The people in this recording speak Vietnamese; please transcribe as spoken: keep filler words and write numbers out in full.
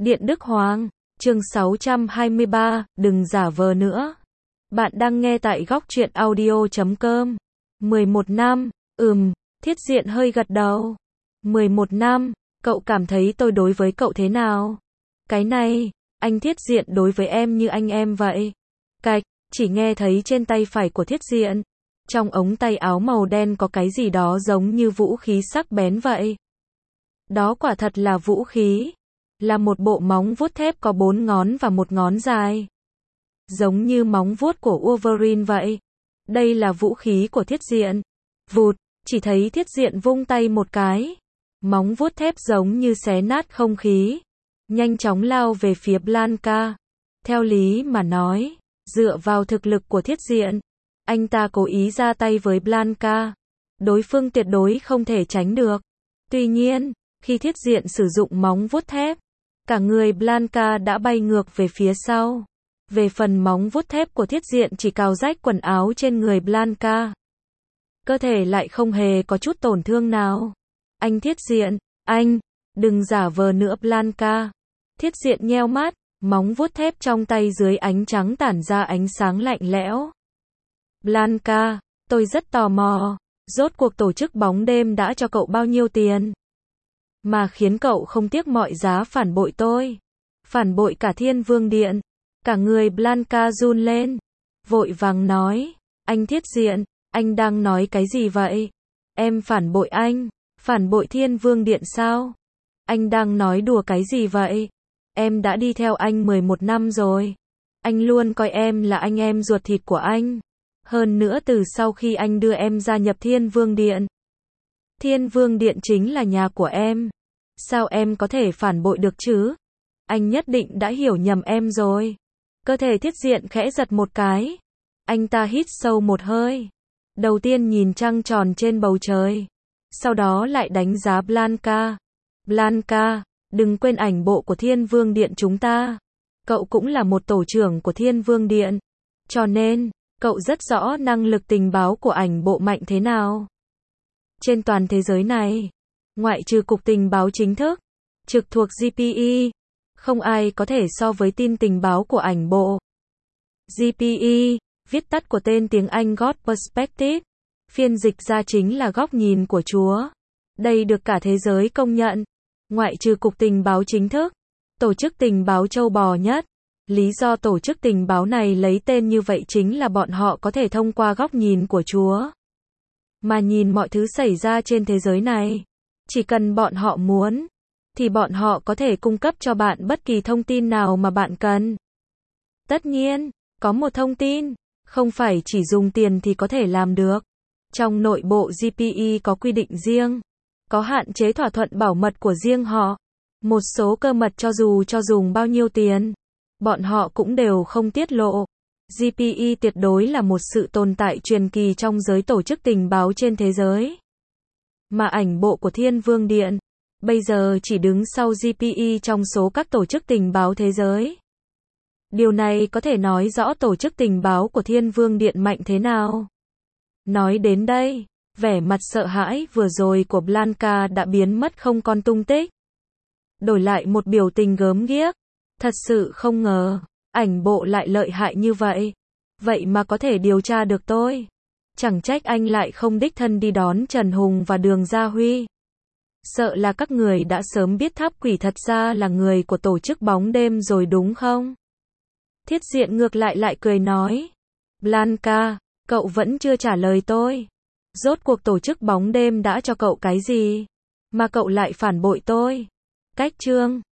Điện Đức Hoàng, chương sáu trăm hai mươi ba, đừng giả vờ nữa. Bạn đang nghe tại góc truyện audio chấm com. mười một năm, ừm, Thiết Diện hơi gật đầu. mười một năm, cậu cảm thấy tôi đối với cậu thế nào? Cái này, anh Thiết Diện đối với em như anh em vậy. Cạch, chỉ nghe thấy trên tay phải của Thiết Diện. Trong ống tay áo màu đen có cái gì đó giống như vũ khí sắc bén vậy. Đó quả thật là vũ khí. Là một bộ móng vuốt thép có bốn ngón và một ngón dài. Giống như móng vuốt của Wolverine vậy. Đây là vũ khí của Thiết Diện. Vụt, chỉ thấy Thiết Diện vung tay một cái. Móng vuốt thép giống như xé nát không khí. Nhanh chóng lao về phía Blanca. Theo lý mà nói, dựa vào thực lực của Thiết Diện, anh ta cố ý ra tay với Blanca. Đối phương tuyệt đối không thể tránh được. Tuy nhiên, khi Thiết Diện sử dụng móng vuốt thép, cả người Blanca đã bay ngược về phía sau. Về phần móng vuốt thép của Thiết Diện chỉ cào rách quần áo trên người Blanca. Cơ thể lại không hề có chút tổn thương nào. Anh Thiết Diện, anh, đừng giả vờ nữa Blanca. Thiết Diện nheo mắt, móng vuốt thép trong tay dưới ánh trắng tản ra ánh sáng lạnh lẽo. Blanca, tôi rất tò mò, rốt cuộc tổ chức bóng đêm đã cho cậu bao nhiêu tiền? Mà khiến cậu không tiếc mọi giá phản bội tôi. Phản bội cả Thiên Vương Điện. Cả người Blanca run lên. Vội vàng nói, anh Thiết Diện, anh đang nói cái gì vậy? Em phản bội anh? Phản bội Thiên Vương Điện sao? Anh đang nói đùa cái gì vậy? Em đã đi theo anh mười một năm rồi. Anh luôn coi em là anh em ruột thịt của anh. Hơn nữa từ sau khi anh đưa em gia nhập Thiên Vương Điện. Thiên Vương Điện chính là nhà của em. Sao em có thể phản bội được chứ? Anh nhất định đã hiểu nhầm em rồi. Cơ thể Thiết Diện khẽ giật một cái. Anh ta hít sâu một hơi. Đầu tiên nhìn trăng tròn trên bầu trời. Sau đó lại đánh giá Blanca. Blanca, đừng quên ảnh bộ của Thiên Vương Điện chúng ta. Cậu cũng là một tổ trưởng của Thiên Vương Điện. Cho nên, cậu rất rõ năng lực tình báo của ảnh bộ mạnh thế nào. Trên toàn thế giới này, ngoại trừ cục tình báo chính thức, trực thuộc giê pê e, không ai có thể so với tin tình báo của ảnh bộ. giê pê e, viết tắt của tên tiếng Anh God Perspective, phiên dịch ra chính là góc nhìn của Chúa. Đây được cả thế giới công nhận. Ngoại trừ cục tình báo chính thức, tổ chức tình báo châu bò nhất. Lý do tổ chức tình báo này lấy tên như vậy chính là bọn họ có thể thông qua góc nhìn của Chúa mà nhìn mọi thứ xảy ra trên thế giới này. Chỉ cần bọn họ muốn, thì bọn họ có thể cung cấp cho bạn bất kỳ thông tin nào mà bạn cần. Tất nhiên, có một thông tin, không phải chỉ dùng tiền thì có thể làm được. Trong nội bộ giê pê e có quy định riêng, có hạn chế thỏa thuận bảo mật của riêng họ. Một số cơ mật cho dù cho dùng bao nhiêu tiền, bọn họ cũng đều không tiết lộ. giê pê e tuyệt đối là một sự tồn tại truyền kỳ trong giới tổ chức tình báo trên thế giới. Mà ảnh bộ của Thiên Vương Điện, bây giờ chỉ đứng sau giê pê e trong số các tổ chức tình báo thế giới. Điều này có thể nói rõ tổ chức tình báo của Thiên Vương Điện mạnh thế nào. Nói đến đây, vẻ mặt sợ hãi vừa rồi của Blanca đã biến mất không còn tung tích. Đổi lại một biểu tình gớm ghiếc. Thật sự không ngờ, ảnh bộ lại lợi hại như vậy. Vậy mà có thể điều tra được tôi. Chẳng trách anh lại không đích thân đi đón Trần Hùng và Đường Gia Huy. Sợ là các người đã sớm biết Tháp Quỷ thật ra là người của tổ chức bóng đêm rồi đúng không? Thiết Diện ngược lại lại cười nói. Blanca, cậu vẫn chưa trả lời tôi. Rốt cuộc tổ chức bóng đêm đã cho cậu cái gì? Mà cậu lại phản bội tôi. Cách chương